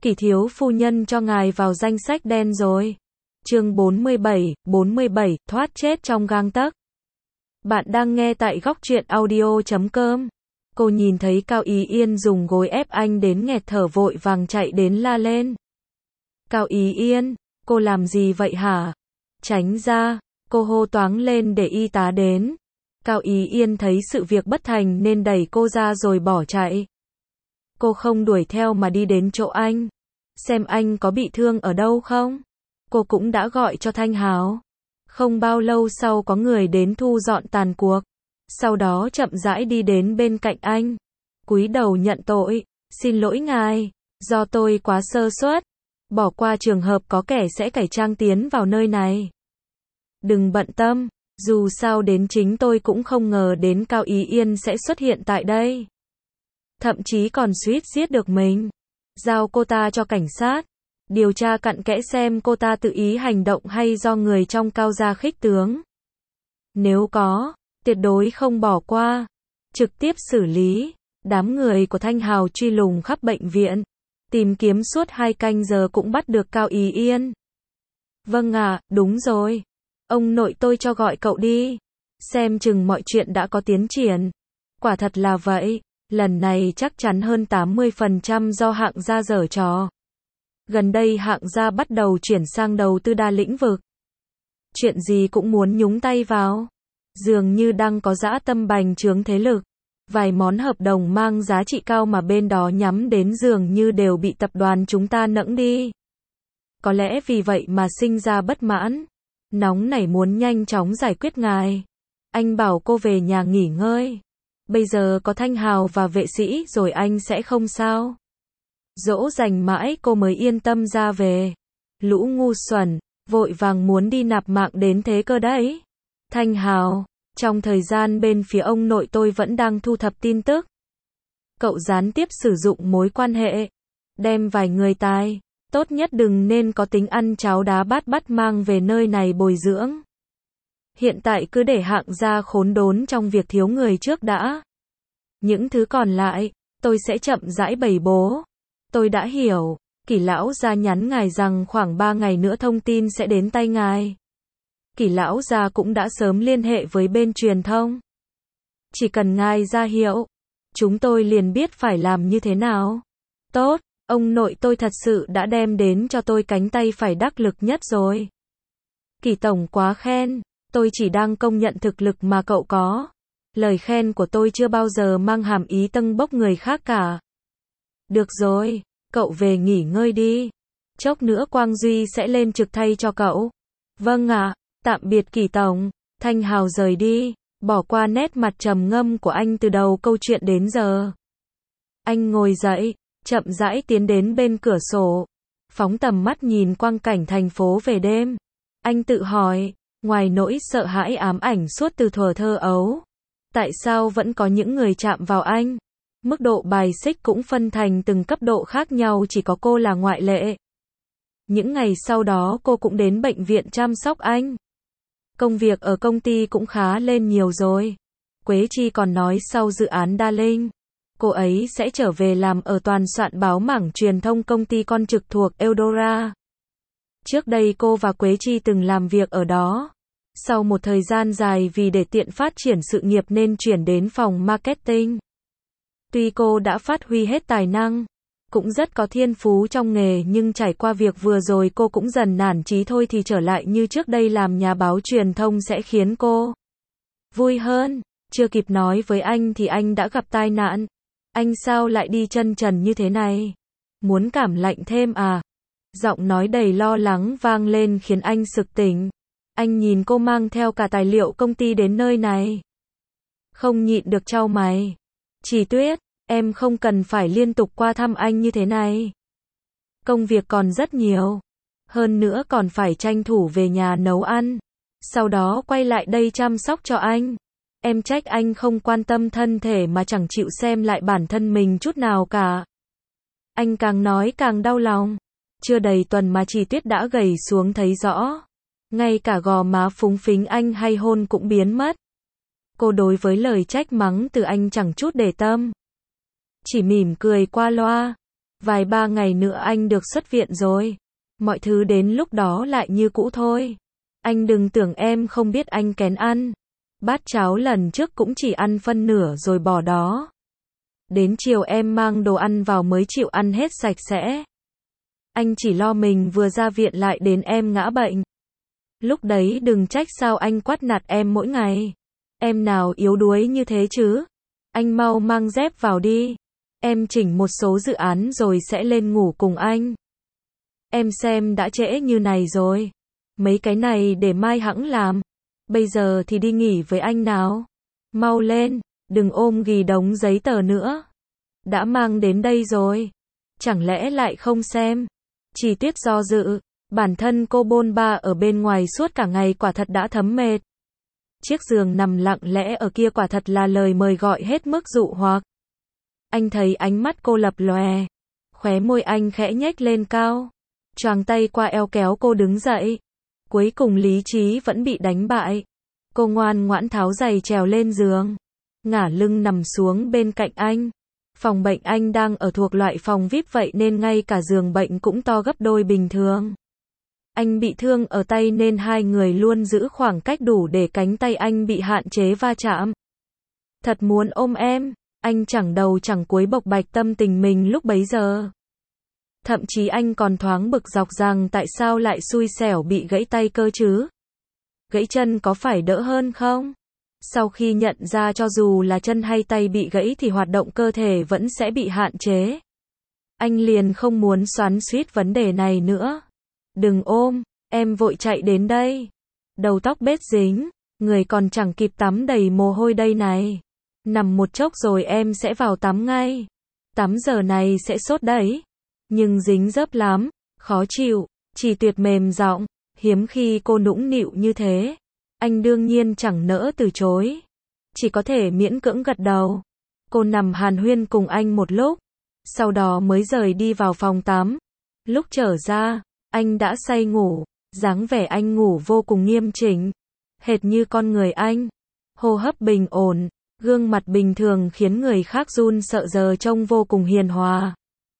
Kỷ thiếu phu nhân cho ngài vào danh sách đen rồi. Chương 47, thoát chết trong gang tấc. Bạn đang nghe tại góc truyện audio.com. Cô nhìn thấy Cao Ý Yên dùng gối ép anh đến nghẹt thở, vội vàng chạy đến la lên. Cao Ý Yên, cô làm gì vậy hả? Tránh ra, cô hô toáng lên để y tá đến. Cao Ý Yên thấy sự việc bất thành nên đẩy cô ra rồi bỏ chạy. Cô không đuổi theo mà đi đến chỗ anh, xem anh có bị thương ở đâu không. Cô cũng đã gọi cho Thanh Hào. Không bao lâu sau có người đến thu dọn tàn cuộc. Sau đó chậm rãi đi đến bên cạnh anh, cúi đầu nhận tội. Xin lỗi ngài, do tôi quá sơ suất, bỏ qua trường hợp có kẻ sẽ cải trang tiến vào nơi này. Đừng bận tâm, dù sao đến chính tôi cũng không ngờ đến Cao Ý Yên sẽ xuất hiện tại đây. Thậm chí còn suýt giết được mình. Giao cô ta cho cảnh sát, điều tra cặn kẽ xem cô ta tự ý hành động hay do người trong Cao gia khích tướng. Nếu có, tuyệt đối không bỏ qua, trực tiếp xử lý. Đám người của Thanh Hào truy lùng khắp bệnh viện, tìm kiếm suốt 2 canh giờ cũng bắt được Cao Ý Yên. Vâng ạ, đúng rồi. Ông nội tôi cho gọi cậu đi. Xem chừng mọi chuyện đã có tiến triển. Quả thật là vậy. Lần này chắc chắn hơn 80% do Hạng gia giở trò. Gần đây Hạng gia bắt đầu chuyển sang đầu tư đa lĩnh vực. Chuyện gì cũng muốn nhúng tay vào. Dường như đang có dã tâm bành trướng thế lực. Vài món hợp đồng mang giá trị cao mà bên đó nhắm đến dường như đều bị tập đoàn chúng ta nẫng đi. Có lẽ vì vậy mà sinh ra bất mãn. Nóng nảy muốn nhanh chóng giải quyết ngài. Anh bảo cô về nhà nghỉ ngơi. Bây giờ có Thanh Hào và vệ sĩ rồi anh sẽ không sao. Dỗ dành mãi cô mới yên tâm ra về. Lũ ngu xuẩn, vội vàng muốn đi nạp mạng đến thế cơ đấy. Thanh Hào, trong thời gian bên phía ông nội tôi vẫn đang thu thập tin tức. Cậu gián tiếp sử dụng mối quan hệ, đem vài người tài, tốt nhất đừng nên có tính ăn cháo đá bát bắt mang về nơi này bồi dưỡng. Hiện tại cứ để Hạng gia khốn đốn trong việc thiếu người trước đã. Những thứ còn lại, tôi sẽ chậm rãi bày bố. Tôi đã hiểu. Kỷ lão gia nhắn ngài rằng khoảng 3 ngày nữa thông tin sẽ đến tay ngài. Kỷ lão gia cũng đã sớm liên hệ với bên truyền thông. Chỉ cần ngài ra hiệu, chúng tôi liền biết phải làm như thế nào. Tốt, ông nội tôi thật sự đã đem đến cho tôi cánh tay phải đắc lực nhất rồi. Kỷ tổng quá khen, tôi chỉ đang công nhận thực lực mà cậu có. Lời khen của tôi chưa bao giờ mang hàm ý tâng bốc người khác cả. Được rồi, cậu về nghỉ ngơi đi. Chốc nữa Quang Duy sẽ lên trực thay cho cậu. Vâng ạ, tạm biệt Kỷ tổng. Thanh Hào rời đi, bỏ qua nét mặt trầm ngâm của anh từ đầu câu chuyện đến giờ. Anh ngồi dậy, chậm rãi tiến đến bên cửa sổ, phóng tầm mắt nhìn quang cảnh thành phố về đêm. Anh tự hỏi, ngoài nỗi sợ hãi ám ảnh suốt từ thuở thơ ấu, tại sao vẫn có những người chạm vào anh? Mức độ bài xích cũng phân thành từng cấp độ khác nhau, chỉ có cô là ngoại lệ. Những ngày sau đó cô cũng đến bệnh viện chăm sóc anh. Công việc ở công ty cũng khá lên nhiều rồi. Quế Chi còn nói sau dự án Đa Linh, cô ấy sẽ trở về làm ở toàn soạn báo mảng truyền thông công ty con trực thuộc Eldora. Trước đây cô và Quế Chi từng làm việc ở đó. Sau một thời gian dài vì để tiện phát triển sự nghiệp nên chuyển đến phòng marketing. Tuy cô đã phát huy hết tài năng, cũng rất có thiên phú trong nghề, nhưng trải qua việc vừa rồi cô cũng dần nản chí thôi, thì trở lại như trước đây làm nhà báo truyền thông sẽ khiến cô vui hơn. Chưa kịp nói với anh thì anh đã gặp tai nạn. Anh sao lại đi chân trần như thế này? Muốn cảm lạnh thêm à? Giọng nói đầy lo lắng vang lên khiến anh sực tỉnh. Anh nhìn cô mang theo cả tài liệu công ty đến nơi này, không nhịn được chau mày. Chỉ Tuyết, em không cần phải liên tục qua thăm anh như thế này. Công việc còn rất nhiều. Hơn nữa còn phải tranh thủ về nhà nấu ăn, sau đó quay lại đây chăm sóc cho anh. Em trách anh không quan tâm thân thể mà chẳng chịu xem lại bản thân mình chút nào cả. Anh càng nói càng đau lòng. Chưa đầy tuần mà Chỉ Tuyết đã gầy xuống thấy rõ. Ngay cả gò má phúng phính anh hay hôn cũng biến mất. Cô đối với lời trách mắng từ anh chẳng chút để tâm, chỉ mỉm cười qua loa. Vài ba ngày nữa anh được xuất viện rồi. Mọi thứ đến lúc đó lại như cũ thôi. Anh đừng tưởng em không biết anh kén ăn. Bát cháo lần trước cũng chỉ ăn phân nửa rồi bỏ đó. Đến chiều em mang đồ ăn vào mới chịu ăn hết sạch sẽ. Anh chỉ lo mình vừa ra viện lại đến em ngã bệnh. Lúc đấy đừng trách sao anh quát nạt em mỗi ngày. Em nào yếu đuối như thế chứ. Anh mau mang dép vào đi. Em chỉnh một số dự án rồi sẽ lên ngủ cùng anh. Em xem đã trễ như này rồi. Mấy cái này để mai hẵng làm. Bây giờ thì đi nghỉ với anh nào. Mau lên, đừng ôm ghì đống giấy tờ nữa. Đã mang đến đây rồi. Chẳng lẽ lại không xem? Chi tiết do dự. Bản thân cô bôn ba ở bên ngoài suốt cả ngày quả thật đã thấm mệt. Chiếc giường nằm lặng lẽ ở kia quả thật là lời mời gọi hết mức dụ hoặc. Anh thấy ánh mắt cô lập lòe. Khóe môi anh khẽ nhếch lên cao. Choàng tay qua eo kéo cô đứng dậy. Cuối cùng lý trí vẫn bị đánh bại. Cô ngoan ngoãn tháo giày trèo lên giường. Ngả lưng nằm xuống bên cạnh anh. Phòng bệnh anh đang ở thuộc loại phòng VIP vậy nên ngay cả giường bệnh cũng to gấp đôi bình thường. Anh bị thương ở tay nên hai người luôn giữ khoảng cách đủ để cánh tay anh bị hạn chế va chạm. Thật muốn ôm em, anh chẳng đầu chẳng cuối bộc bạch tâm tình mình lúc bấy giờ. Thậm chí anh còn thoáng bực dọc rằng tại sao lại xui xẻo bị gãy tay cơ chứ? Gãy chân có phải đỡ hơn không? Sau khi nhận ra cho dù là chân hay tay bị gãy thì hoạt động cơ thể vẫn sẽ bị hạn chế. Anh liền không muốn xoắn xuýt vấn đề này nữa. Đừng ôm, em vội chạy đến đây. Đầu tóc bết dính, người còn chẳng kịp tắm đầy mồ hôi đây này. Nằm một chốc rồi em sẽ vào tắm ngay. Tắm giờ này sẽ sốt đấy. Nhưng dính dấp lắm, khó chịu, chỉ tuyệt mềm giọng, hiếm khi cô nũng nịu như thế. Anh đương nhiên chẳng nỡ từ chối. Chỉ có thể miễn cưỡng gật đầu. Cô nằm hàn huyên cùng anh một lúc. Sau đó mới rời đi vào phòng tắm. Lúc trở ra, anh đã say ngủ. Dáng vẻ anh ngủ vô cùng nghiêm chỉnh. Hệt như con người anh. Hô hấp bình ổn. Gương mặt bình thường khiến người khác run sợ giờ trông vô cùng hiền hòa.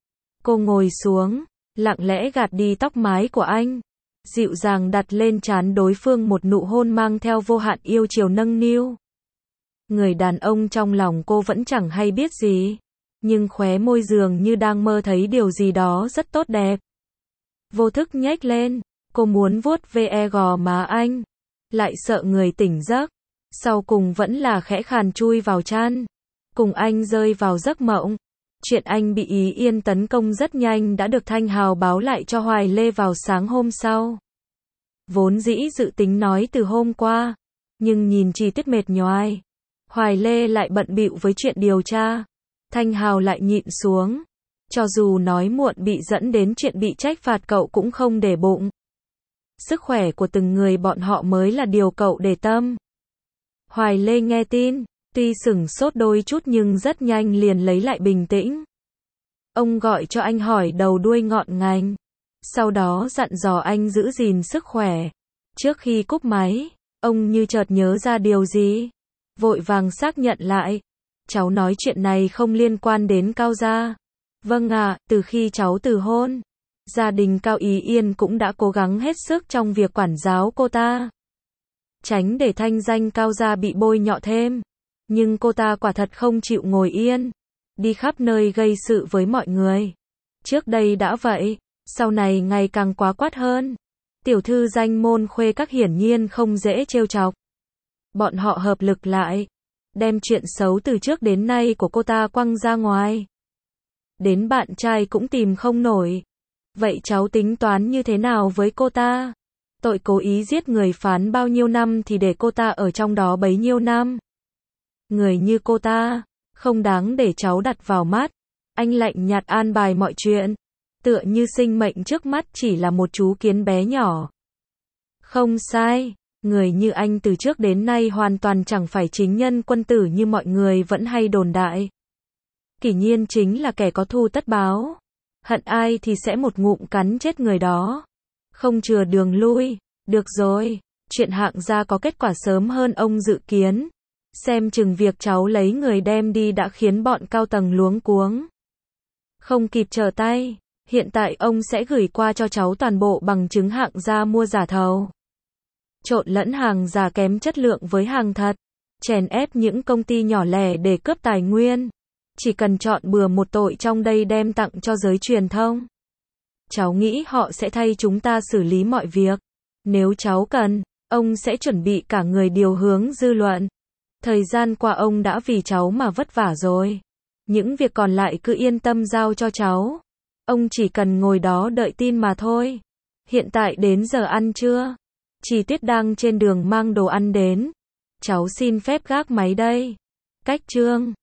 Cô ngồi xuống, lặng lẽ gạt đi tóc mái của anh. Dịu dàng đặt lên trán đối phương một nụ hôn mang theo vô hạn yêu chiều nâng niu. Người đàn ông trong lòng cô vẫn chẳng hay biết gì. Nhưng khóe môi dường như đang mơ thấy điều gì đó rất tốt đẹp. Vô thức nhếch lên, cô muốn vuốt ve gò má anh. Lại sợ người tỉnh giấc. Sau cùng vẫn là khẽ khàn chui vào chăn. Cùng anh rơi vào giấc mộng. Chuyện anh bị Ý Yên tấn công rất nhanh đã được Thanh Hào báo lại cho Hoài Lê vào sáng hôm sau. Vốn dĩ dự tính nói từ hôm qua, nhưng nhìn chi tiết mệt nhoài, Hoài Lê lại bận bịu với chuyện điều tra. Thanh Hào lại nhịn xuống. Cho dù nói muộn bị dẫn đến chuyện bị trách phạt cậu cũng không để bụng. Sức khỏe của từng người bọn họ mới là điều cậu để tâm. Hoài Lê nghe tin, tuy sửng sốt đôi chút nhưng rất nhanh liền lấy lại bình tĩnh. Ông gọi cho anh hỏi đầu đuôi ngọn ngành. Sau đó dặn dò anh giữ gìn sức khỏe. Trước khi cúp máy, ông như chợt nhớ ra điều gì. Vội vàng xác nhận lại. Cháu nói chuyện này không liên quan đến Cao gia. Vâng ạ, từ khi cháu từ hôn, gia đình Cao Ý Yên cũng đã cố gắng hết sức trong việc quản giáo cô ta. Tránh để thanh danh Cao gia bị bôi nhọ thêm. Nhưng cô ta quả thật không chịu ngồi yên. Đi khắp nơi gây sự với mọi người. Trước đây đã vậy, sau này ngày càng quá quát hơn. Tiểu thư danh môn khuê các hiển nhiên không dễ trêu chọc. Bọn họ hợp lực lại, đem chuyện xấu từ trước đến nay của cô ta quăng ra ngoài. Đến bạn trai cũng tìm không nổi. Vậy cháu tính toán như thế nào với cô ta? Tội cố ý giết người phán bao nhiêu năm thì để cô ta ở trong đó bấy nhiêu năm. Người như cô ta, không đáng để cháu đặt vào mắt. Anh lạnh nhạt an bài mọi chuyện. Tựa như sinh mệnh trước mắt chỉ là một chú kiến bé nhỏ. Không sai, người như anh từ trước đến nay hoàn toàn chẳng phải chính nhân quân tử như mọi người vẫn hay đồn đại. Kỷ Nhiên chính là kẻ có thù tất báo. Hận ai thì sẽ một ngụm cắn chết người đó. Không chừa đường lui. Được rồi, chuyện Hạng gia có kết quả sớm hơn ông dự kiến. Xem chừng việc cháu lấy người đem đi đã khiến bọn cao tầng luống cuống. Không kịp trở tay, hiện tại ông sẽ gửi qua cho cháu toàn bộ bằng chứng hạng gia mua giả thầu. Trộn lẫn hàng giả kém chất lượng với hàng thật. Chèn ép những công ty nhỏ lẻ để cướp tài nguyên. Chỉ cần chọn bừa một tội trong đây đem tặng cho giới truyền thông. Cháu nghĩ họ sẽ thay chúng ta xử lý mọi việc. Nếu cháu cần, ông sẽ chuẩn bị cả người điều hướng dư luận. Thời gian qua ông đã vì cháu mà vất vả rồi. Những việc còn lại cứ yên tâm giao cho cháu. Ông chỉ cần ngồi đó đợi tin mà thôi. Hiện tại đến giờ ăn trưa. Chi Tiết đang trên đường mang đồ ăn đến. Cháu xin phép gác máy đây. Cách chương